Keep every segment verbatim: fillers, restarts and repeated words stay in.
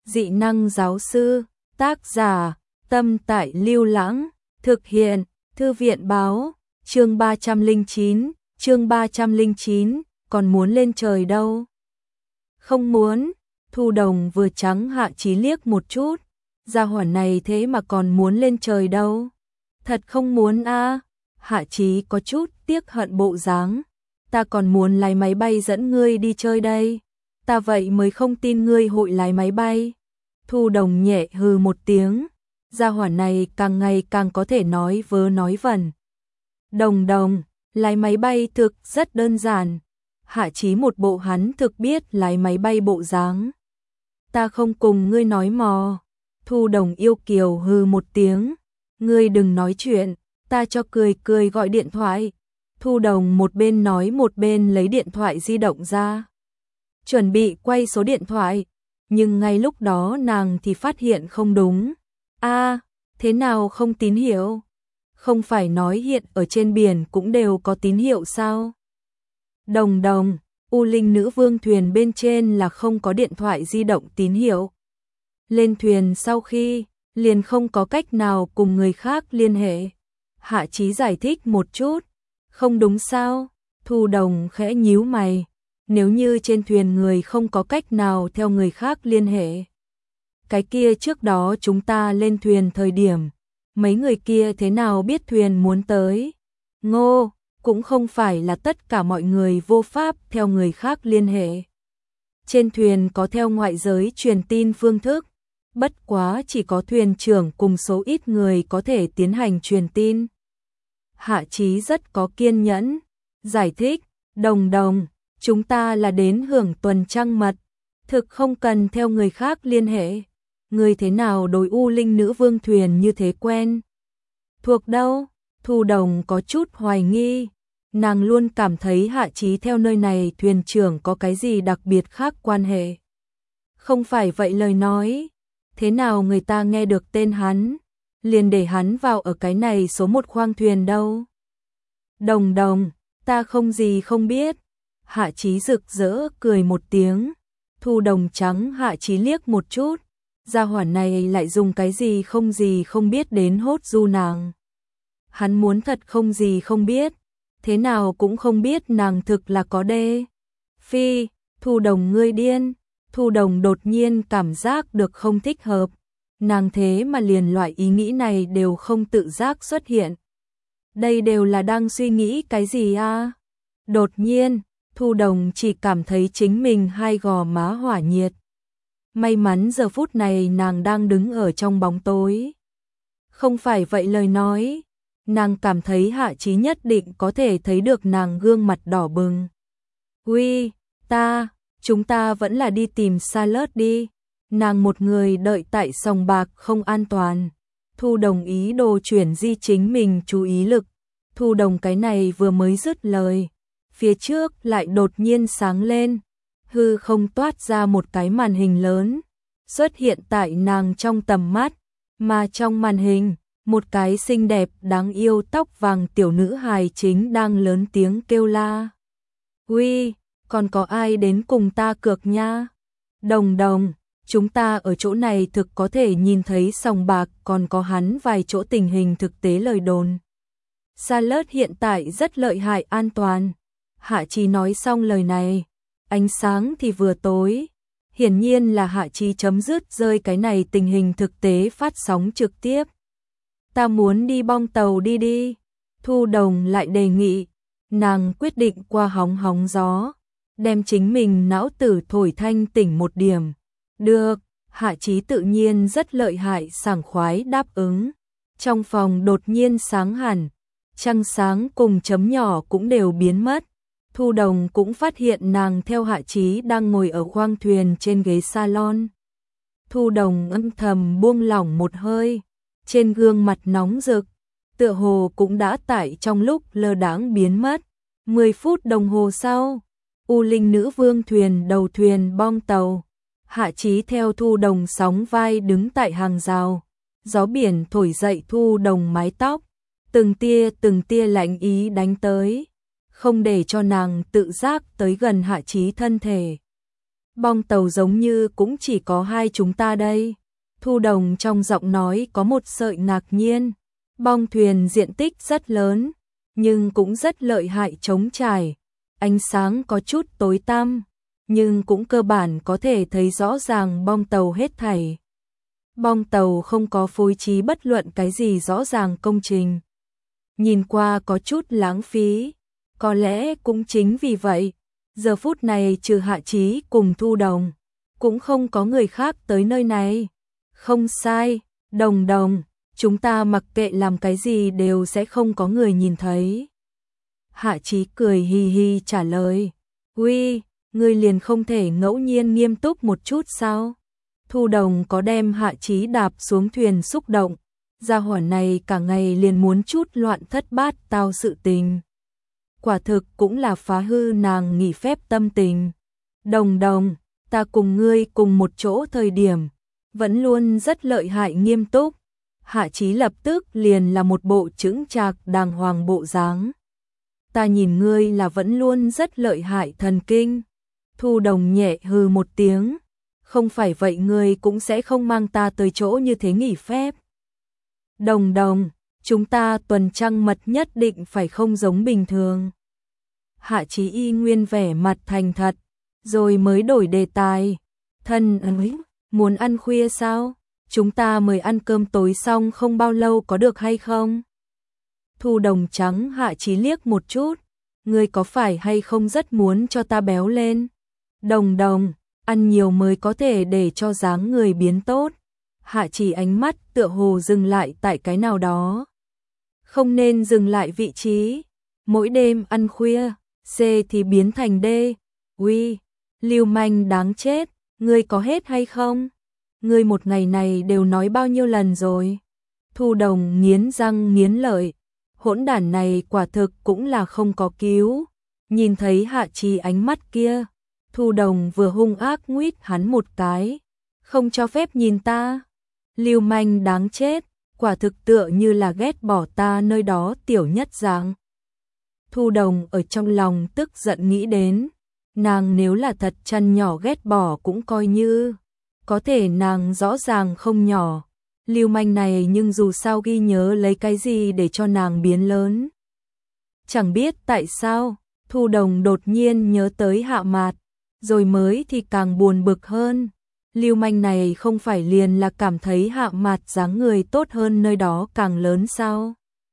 Dị năng giáo sư, tác giả, Tâm Tại Lưu Lãng, thực hiện, Thư viện báo, chương ba trăm lẻ chín, chương ba trăm lẻ chín, còn muốn lên trời đâu. Không muốn, Thu Đồng vừa trắng Hạ Chí liếc một chút, gia hỏa này thế mà còn muốn lên trời đâu. Thật không muốn a à. Hạ Chí có chút tiếc hận bộ dáng. Ta còn muốn lái máy bay dẫn ngươi đi chơi đây. Ta vậy mới không tin ngươi hội lái máy bay. Thu Đồng nhẹ hừ một tiếng. Gia hỏa này càng ngày càng có thể nói vớ nói vẩn. Đồng Đồng, lái máy bay thực rất đơn giản. Hạ Chí một bộ hắn thực biết lái máy bay bộ dáng. Ta không cùng ngươi nói mò. Thu Đồng yêu kiều hừ một tiếng. Ngươi đừng nói chuyện, ta cho cười cười gọi điện thoại. Thu Đồng một bên nói một bên lấy điện thoại di động ra. Chuẩn bị quay số điện thoại, nhưng ngay lúc đó nàng thì phát hiện không đúng. A, à, thế nào không tín hiệu? Không phải nói hiện ở trên biển cũng đều có tín hiệu sao? Đồng Đồng, U Linh Nữ Vương thuyền bên trên là không có điện thoại di động tín hiệu. Lên thuyền sau khi, liền không có cách nào cùng người khác liên hệ. Hạ Chí giải thích một chút. Không đúng sao? Thu Đồng khẽ nhíu mày. Nếu như trên thuyền người không có cách nào theo người khác liên hệ. Cái kia trước đó chúng ta lên thuyền thời điểm. Mấy người kia thế nào biết thuyền muốn tới? Ngô, cũng không phải là tất cả mọi người vô pháp theo người khác liên hệ. Trên thuyền có theo ngoại giới truyền tin phương thức. Bất quá chỉ có thuyền trưởng cùng số ít người có thể tiến hành truyền tin. Hạ Chí rất có kiên nhẫn, giải thích, Đồng Đồng, chúng ta là đến hưởng tuần trăng mật, thực không cần theo người khác liên hệ. Người thế nào đối U Linh Nữ Vương thuyền như thế quen? Thuộc đâu? Thu Đồng có chút hoài nghi, nàng luôn cảm thấy Hạ Chí theo nơi này thuyền trưởng có cái gì đặc biệt khác quan hệ. Không phải vậy lời nói. Thế nào người ta nghe được tên hắn, liền để hắn vào ở cái này số một khoang thuyền đâu. Đồng Đồng, ta không gì không biết. Hạ Chí rực rỡ cười một tiếng. Thu Đồng trắng Hạ Chí liếc một chút. Gia hỏa này lại dùng cái gì không gì không biết đến hốt du nàng. Hắn muốn thật không gì không biết. Thế nào cũng không biết nàng thực là có đê. Phi, Thu Đồng ngươi điên. Thu Đồng đột nhiên cảm giác được không thích hợp. Nàng thế mà liền loại ý nghĩ này đều không tự giác xuất hiện. Đây đều là đang suy nghĩ cái gì a? Đột nhiên, Thu Đồng chỉ cảm thấy chính mình hai gò má hỏa nhiệt. May mắn giờ phút này nàng đang đứng ở trong bóng tối. Không phải vậy lời nói, nàng cảm thấy Hạ Chí nhất định có thể thấy được nàng gương mặt đỏ bừng. Uy, ta... Chúng ta vẫn là đi tìm Salad đi. Nàng một người đợi tại sòng bạc không an toàn. Thu Đồng ý đồ chuyển di chính mình chú ý lực. Thu Đồng cái này vừa mới dứt lời. Phía trước lại đột nhiên sáng lên. Hư không toát ra một cái màn hình lớn. Xuất hiện tại nàng trong tầm mắt. Mà trong màn hình, một cái xinh đẹp đáng yêu tóc vàng tiểu nữ hài chính đang lớn tiếng kêu la. Uy! Còn có ai đến cùng ta cược nha? Đồng Đồng, chúng ta ở chỗ này thực có thể nhìn thấy sòng bạc còn có hắn vài chỗ tình hình thực tế lời đồn. Salad hiện tại rất lợi hại an toàn. Hạ Chí nói xong lời này, ánh sáng thì vừa tối. Hiển nhiên là Hạ Chí chấm dứt rơi cái này tình hình thực tế phát sóng trực tiếp. Ta muốn đi bong tàu đi đi. Thu Đồng lại đề nghị. Nàng quyết định qua hóng hóng gió. Đem chính mình não tử thổi thanh tỉnh một điểm. Được, Hạ Chí tự nhiên rất lợi hại sảng khoái đáp ứng. Trong phòng đột nhiên sáng hẳn, trăng sáng cùng chấm nhỏ cũng đều biến mất. Thu Đồng cũng phát hiện nàng theo Hạ Chí đang ngồi ở khoang thuyền trên ghế salon. Thu Đồng âm thầm buông lỏng một hơi, trên gương mặt nóng rực, tựa hồ cũng đã tại trong lúc lơ đãng biến mất. Mười phút đồng hồ sau, U Linh Nữ Vương thuyền đầu thuyền bong tàu. Hạ Chí theo Thu Đồng sóng vai đứng tại hàng rào. Gió biển thổi dậy Thu Đồng mái tóc. Từng tia từng tia lạnh ý đánh tới. Không để cho nàng tự giác tới gần Hạ Chí thân thể. Bong tàu giống như cũng chỉ có hai chúng ta đây. Thu Đồng trong giọng nói có một sợi ngạc nhiên. Bong thuyền diện tích rất lớn, nhưng cũng rất lợi hại trống trải. Ánh sáng có chút tối tăm, nhưng cũng cơ bản có thể thấy rõ ràng bong tàu hết thảy. Bong tàu không có phối trí bất luận cái gì rõ ràng công trình. Nhìn qua có chút lãng phí, có lẽ cũng chính vì vậy, giờ phút này trừ Hạ Chí cùng Thu Đồng, cũng không có người khác tới nơi này. Không sai, Đồng Đồng, chúng ta mặc kệ làm cái gì đều sẽ không có người nhìn thấy. Hạ Chí cười hì hì trả lời, uy, ngươi liền không thể ngẫu nhiên nghiêm túc một chút sao? Thu Đồng có đem Hạ Chí đạp xuống thuyền xúc động, gia hỏa này cả ngày liền muốn chút loạn thất bát tao sự tình. Quả thực cũng là phá hư nàng nghỉ phép tâm tình. Đồng Đồng, ta cùng ngươi cùng một chỗ thời điểm, vẫn luôn rất lợi hại nghiêm túc. Hạ Chí lập tức liền là một bộ chững chạc đàng hoàng bộ dáng. Ta nhìn ngươi là vẫn luôn rất lợi hại thần kinh. Thu Đồng nhẹ hừ một tiếng, không phải vậy ngươi cũng sẽ không mang ta tới chỗ như thế nghỉ phép. Đồng Đồng, chúng ta tuần trăng mật nhất định phải không giống bình thường. Hạ Chí y nguyên vẻ mặt thành thật, rồi mới đổi đề tài. Thân ấy, muốn ăn khuya sao? Chúng ta mới ăn cơm tối xong không bao lâu có được hay không? Thu Đồng trắng Hạ Chí liếc một chút, ngươi có phải hay không rất muốn cho ta béo lên? Đồng Đồng, ăn nhiều mới có thể để cho dáng người biến tốt. Hạ Chí ánh mắt tựa hồ dừng lại tại cái nào đó. Không nên dừng lại vị trí. Mỗi đêm ăn khuya, C thì biến thành D. Uy, lưu manh đáng chết, ngươi có hết hay không? Ngươi một ngày này đều nói bao nhiêu lần rồi? Thu Đồng nghiến răng nghiến lợi, hỗn đản này quả thực cũng là không có cứu. Nhìn thấy Hạ Chí ánh mắt kia, Thu Đồng vừa hung ác nguýt hắn một cái, không cho phép nhìn ta. Lưu manh đáng chết, quả thực tựa như là ghét bỏ ta nơi đó tiểu nhất dạng. Thu Đồng ở trong lòng tức giận nghĩ đến, nàng nếu là thật chân nhỏ ghét bỏ cũng coi như, có thể nàng rõ ràng không nhỏ. Lưu manh này nhưng dù sao ghi nhớ lấy cái gì để cho nàng biến lớn. Chẳng biết tại sao, Thu Đồng đột nhiên nhớ tới Hạ Mạt, rồi mới thì càng buồn bực hơn. Lưu manh này không phải liền là cảm thấy Hạ Mạt dáng người tốt hơn nơi đó càng lớn sao?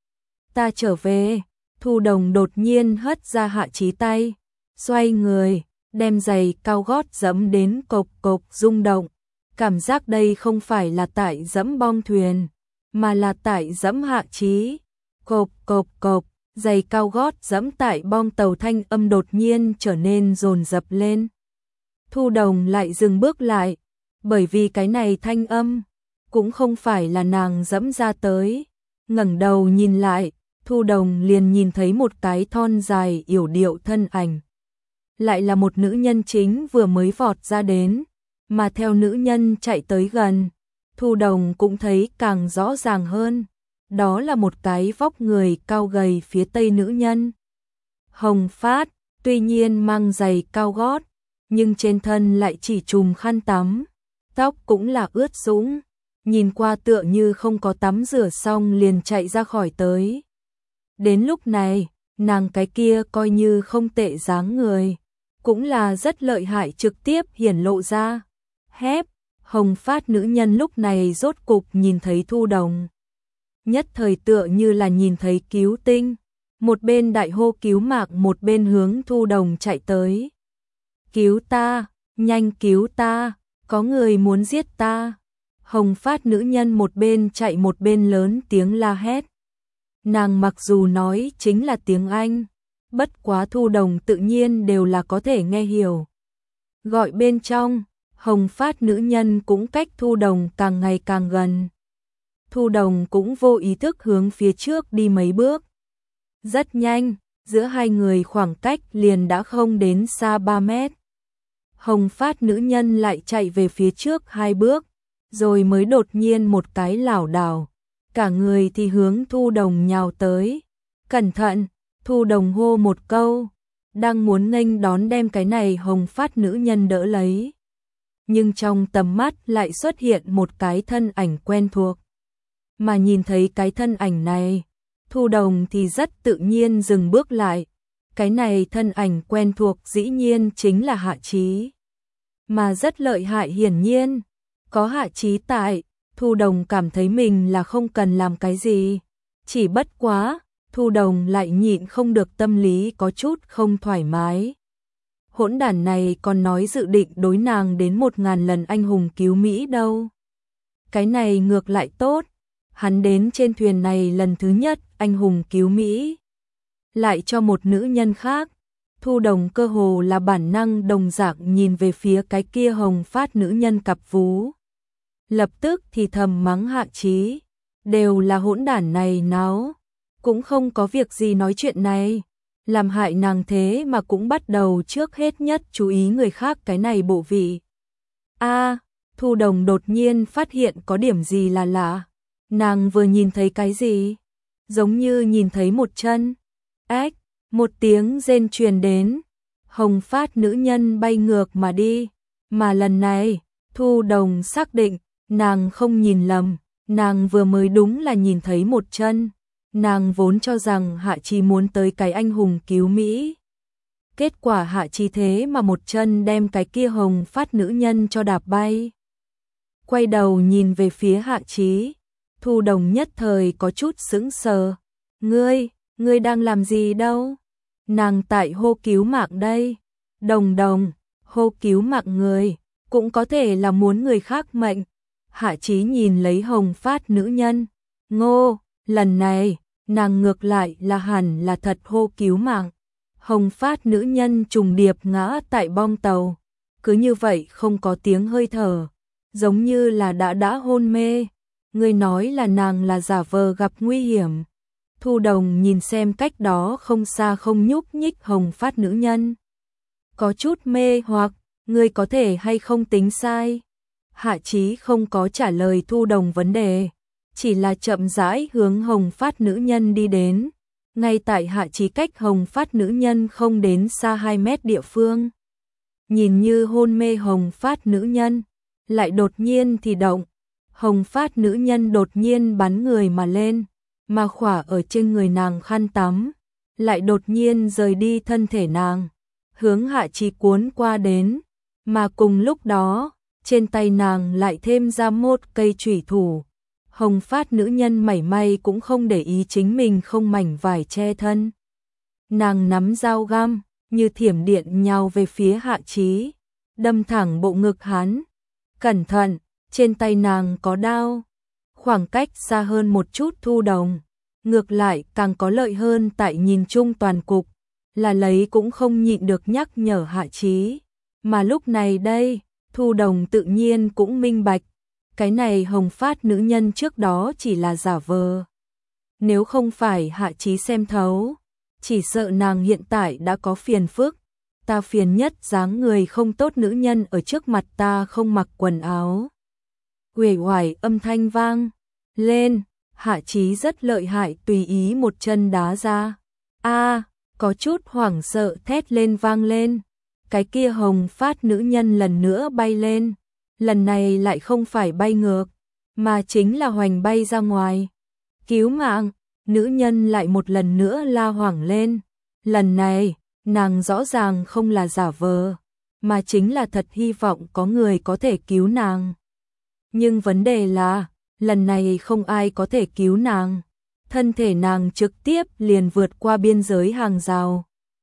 Ta trở về, Thu Đồng đột nhiên hất ra Hạ Chí tay, xoay người, đem giày cao gót dẫm đến cộc cộc rung động. Cảm giác đây không phải là tại dẫm bong thuyền, mà là tại dẫm Hạ Chí. Cộc cộc cộc, giày cao gót dẫm tại bong tàu thanh âm đột nhiên trở nên dồn dập lên. Thu Đồng lại dừng bước lại, bởi vì cái này thanh âm cũng không phải là nàng dẫm ra tới. Ngẩng đầu nhìn lại, Thu Đồng liền nhìn thấy một cái thon dài yểu điệu thân ảnh. Lại là một nữ nhân chính vừa mới vọt ra đến, mà theo nữ nhân chạy tới gần, Thu Đồng cũng thấy càng rõ ràng hơn. Đó là một cái vóc người cao gầy phía tây nữ nhân. Hồng phát, tuy nhiên mang giày cao gót, nhưng trên thân lại chỉ trùm khăn tắm. Tóc cũng là ướt sũng, nhìn qua tựa như không có tắm rửa xong liền chạy ra khỏi tới. Đến lúc này, nàng cái kia coi như không tệ dáng người, cũng là rất lợi hại trực tiếp hiển lộ ra. Hép, hồng phát nữ nhân lúc này rốt cục nhìn thấy Thu Đồng. Nhất thời tựa như là nhìn thấy cứu tinh, một bên đại hô cứu mạng một bên hướng Thu Đồng chạy tới. Cứu ta, nhanh cứu ta, có người muốn giết ta. Hồng phát nữ nhân một bên chạy một bên lớn tiếng la hét. Nàng mặc dù nói chính là tiếng Anh, bất quá Thu Đồng tự nhiên đều là có thể nghe hiểu. Gọi bên trong, hồng phát nữ nhân cũng cách Thu Đồng càng ngày càng gần. Thu Đồng cũng vô ý thức hướng phía trước đi mấy bước. Rất nhanh, giữa hai người khoảng cách liền đã không đến xa ba mét. Hồng phát nữ nhân lại chạy về phía trước hai bước, rồi mới đột nhiên một cái lảo đảo, cả người thì hướng Thu Đồng nhào tới. Cẩn thận, Thu Đồng hô một câu, đang muốn nghênh đón đem cái này hồng phát nữ nhân đỡ lấy. Nhưng trong tầm mắt lại xuất hiện một cái thân ảnh quen thuộc. Mà nhìn thấy cái thân ảnh này, Thu Đồng thì rất tự nhiên dừng bước lại. Cái này thân ảnh quen thuộc dĩ nhiên chính là Hạ Chí. Mà rất lợi hại hiển nhiên. Có Hạ Chí tại, Thu Đồng cảm thấy mình là không cần làm cái gì. Chỉ bất quá, Thu Đồng lại nhịn không được tâm lý có chút không thoải mái. Hỗn đản này còn nói dự định đối nàng đến một ngàn lần anh hùng cứu Mỹ đâu. Cái này ngược lại tốt. Hắn đến trên thuyền này lần thứ nhất anh hùng cứu Mỹ. Lại cho một nữ nhân khác. Thu Đồng cơ hồ là bản năng đồng dạng nhìn về phía cái kia hồng phát nữ nhân cặp vú. Lập tức thì thầm mắng Hạ Chí. Đều là hỗn đản này náo. Cũng không có việc gì nói chuyện này. Làm hại nàng thế mà cũng bắt đầu trước hết nhất chú ý người khác cái này bộ vị. A, Thu Đồng đột nhiên phát hiện có điểm gì là lạ. Nàng vừa nhìn thấy cái gì? Giống như nhìn thấy một chân. Ếch, một tiếng rên truyền đến. Hồng phát nữ nhân bay ngược mà đi. Mà lần này, Thu Đồng xác định, nàng không nhìn lầm. Nàng vừa mới đúng là nhìn thấy một chân. Nàng vốn cho rằng Hạ Chí muốn tới cái anh hùng cứu Mỹ. Kết quả Hạ Chí thế mà một chân đem cái kia hồng phát nữ nhân cho đạp bay. Quay đầu nhìn về phía Hạ Chí, Thu Đồng nhất thời có chút sững sờ. Ngươi, ngươi đang làm gì đâu? Nàng tại hô cứu mạng đây. Đồng Đồng, hô cứu mạng người, cũng có thể là muốn người khác mệnh. Hạ Chí nhìn lấy hồng phát nữ nhân. Ngô, lần này, nàng ngược lại là hẳn là thật hô cứu mạng. Hồng phát nữ nhân trùng điệp ngã tại bong tàu. Cứ như vậy không có tiếng hơi thở. Giống như là đã đã hôn mê. Người nói là nàng là giả vờ gặp nguy hiểm. Thu Đồng nhìn xem cách đó không xa không nhúc nhích hồng phát nữ nhân. Có chút mê hoặc, người có thể hay không tính sai. Hạ Chí không có trả lời Thu Đồng vấn đề. Chỉ là chậm rãi hướng hồng phát nữ nhân đi đến. Ngay tại Hạ Chí cách hồng phát nữ nhân không đến xa hai mét địa phương. Nhìn như hôn mê hồng phát nữ nhân, lại đột nhiên thì động. Hồng phát nữ nhân đột nhiên bắn người mà lên, mà khỏa ở trên người nàng khăn tắm, lại đột nhiên rời đi thân thể nàng, hướng Hạ Chí cuốn qua đến, mà cùng lúc đó, trên tay nàng lại thêm ra một cây chủy thủ. Hồng phát nữ nhân mảy may cũng không để ý chính mình không mảnh vải che thân. Nàng nắm dao găm, như thiểm điện nhào về phía Hạ Chí, đâm thẳng bộ ngực hắn. Cẩn thận, trên tay nàng có đao. Khoảng cách xa hơn một chút Thu Đồng. Ngược lại càng có lợi hơn tại nhìn chung toàn cục. Là lấy cũng không nhịn được nhắc nhở Hạ Chí. Mà lúc này đây, Thu Đồng tự nhiên cũng minh bạch. Cái này hồng phát nữ nhân trước đó chỉ là giả vờ. Nếu không phải Hạ Chí xem thấu, chỉ sợ nàng hiện tại đã có phiền phức. Ta phiền nhất dáng người không tốt nữ nhân ở trước mặt ta không mặc quần áo. Uể oải âm thanh vang lên, Hạ Chí rất lợi hại tùy ý một chân đá ra. A, có chút hoảng sợ thét lên vang lên. Cái kia hồng phát nữ nhân lần nữa bay lên. Lần này lại không phải bay ngược, mà chính là hoành bay ra ngoài. Cứu mạng, nữ nhân lại một lần nữa la hoảng lên. Lần này, nàng rõ ràng không là giả vờ, mà chính là thật hy vọng có người có thể cứu nàng. Nhưng vấn đề là, lần này không ai có thể cứu nàng. Thân thể nàng trực tiếp liền vượt qua biên giới hàng rào.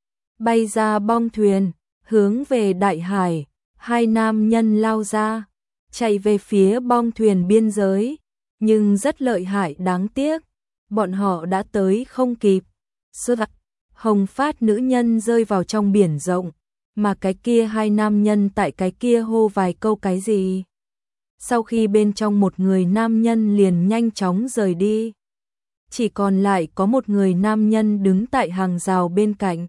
Bay ra bong thuyền, hướng về đại hải. Hai nam nhân lao ra, chạy về phía bong thuyền biên giới, nhưng rất lợi hại đáng tiếc, bọn họ đã tới không kịp. Sơ hồng phát nữ nhân rơi vào trong biển rộng, mà cái kia hai nam nhân tại cái kia hô vài câu cái gì. Sau khi bên trong một người nam nhân liền nhanh chóng rời đi, chỉ còn lại có một người nam nhân đứng tại hàng rào bên cạnh.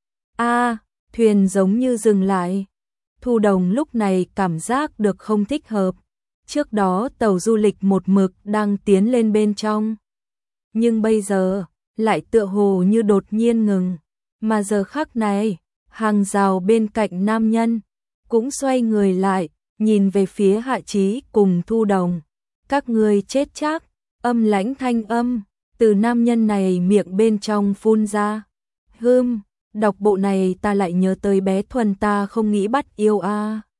A, thuyền giống như dừng lại. Thu Đồng lúc này cảm giác được không thích hợp. Trước đó tàu du lịch một mực đang tiến lên bên trong. Nhưng bây giờ, lại tựa hồ như đột nhiên ngừng. Mà giờ khắc này, Hàng rào bên cạnh nam nhân, cũng xoay người lại, nhìn về phía Hạ Chí cùng Thu Đồng. Các ngươi chết chắc, âm lãnh thanh âm, từ nam nhân này miệng bên trong phun ra. Hưm, đọc bộ này ta lại nhớ tới bé Thuần ta không nghĩ bắt yêu a. À.